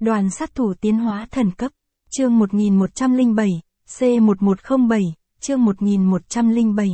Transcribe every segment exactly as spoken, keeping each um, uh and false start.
Đoàn sát thủ tiến hóa thần cấp, chương một nghìn một trăm lẻ bảy, C một một không bảy, chương một nghìn một trăm lẻ bảy.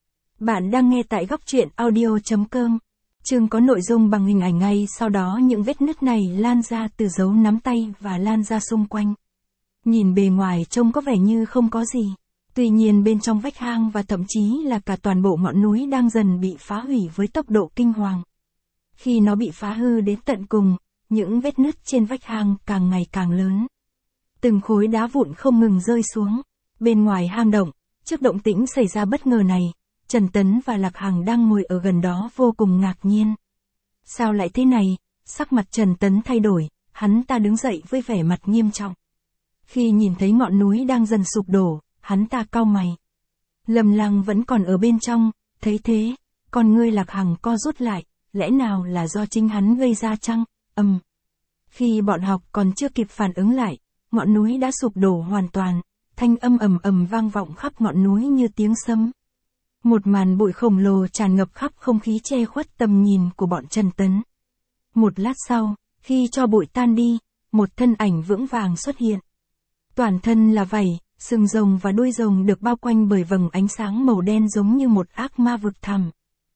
Bạn đang nghe tại góc truyện audio chấm com. Chương có nội dung bằng hình ảnh ngay sau đó những vết nứt này lan ra từ dấu nắm tay và lan ra xung quanh. Nhìn bề ngoài trông có vẻ như không có gì. Tuy nhiên bên trong vách hang và thậm chí là cả toàn bộ ngọn núi đang dần bị phá hủy với tốc độ kinh hoàng. Khi nó bị phá hư đến tận cùng, những vết nứt trên vách hang càng ngày càng lớn. Từng khối đá vụn không ngừng rơi xuống. Bên ngoài hang động, trước động tĩnh xảy ra bất ngờ này, Trần Tấn và Lạc Hằng đang ngồi ở gần đó vô cùng ngạc nhiên. Sao lại thế này? Sắc mặt Trần Tấn thay đổi, hắn ta đứng dậy với vẻ mặt nghiêm trọng. Khi nhìn thấy ngọn núi đang dần sụp đổ, hắn ta cau mày. Lâm Lăng vẫn còn ở bên trong, thấy thế, con ngươi Lạc Hằng co rút lại, lẽ nào là do chính hắn gây ra chăng? Ầm. Khi bọn học còn chưa kịp phản ứng lại, ngọn núi đã sụp đổ hoàn toàn, thanh âm ầm ầm vang vọng khắp ngọn núi như tiếng sấm. Một màn bụi khổng lồ tràn ngập khắp không khí che khuất tầm nhìn của bọn Trần Tấn. Một lát sau, khi cho bụi tan đi, một thân ảnh vững vàng xuất hiện. Toàn thân là vảy, sừng rồng và đuôi rồng được bao quanh bởi vầng ánh sáng màu đen giống như một ác ma vực thẳm.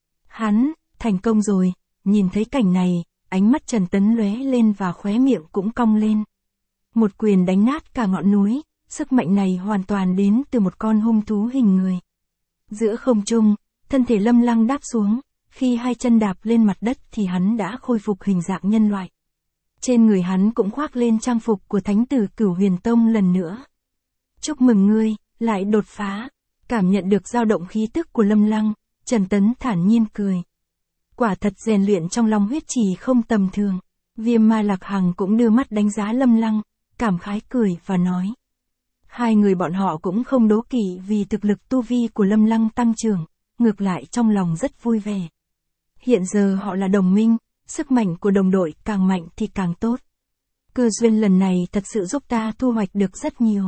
Hắn, thành công rồi, nhìn thấy cảnh này, ánh mắt Trần Tấn lóe lên và khóe miệng cũng cong lên. Một quyền đánh nát cả ngọn núi, sức mạnh này hoàn toàn đến từ một con hung thú hình người. Giữa không trung, thân thể Lâm Lăng đáp xuống, khi hai chân đạp lên mặt đất thì hắn đã khôi phục hình dạng nhân loại. Trên người hắn cũng khoác lên trang phục của Thánh tử Cửu Huyền Tông lần nữa. Chúc mừng ngươi, lại đột phá. Cảm nhận được dao động khí tức của Lâm Lăng, Trần Tấn thản nhiên cười. Quả thật rèn luyện trong lòng huyết trì không tầm thường. Viêm Ma Lạc Hằng cũng đưa mắt đánh giá Lâm Lăng, cảm khái cười và nói. Hai người bọn họ cũng không đố kỵ vì thực lực tu vi của Lâm Lăng tăng trưởng, ngược lại trong lòng rất vui vẻ. Hiện giờ họ là đồng minh, sức mạnh của đồng đội càng mạnh thì càng tốt. Cơ duyên lần này thật sự giúp ta thu hoạch được rất nhiều.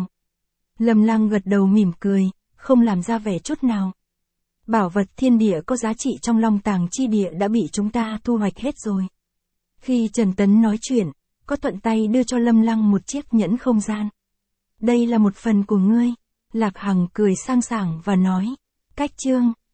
Lâm Lăng gật đầu mỉm cười, không làm ra vẻ chút nào. Bảo vật thiên địa có giá trị trong Long Tàng chi địa đã bị chúng ta thu hoạch hết rồi. Khi Trần Tấn nói chuyện, có thuận tay đưa cho Lâm Lăng một chiếc nhẫn không gian. Đây là một phần của ngươi. Lạc Hằng cười sang sảng và nói. Cách chương,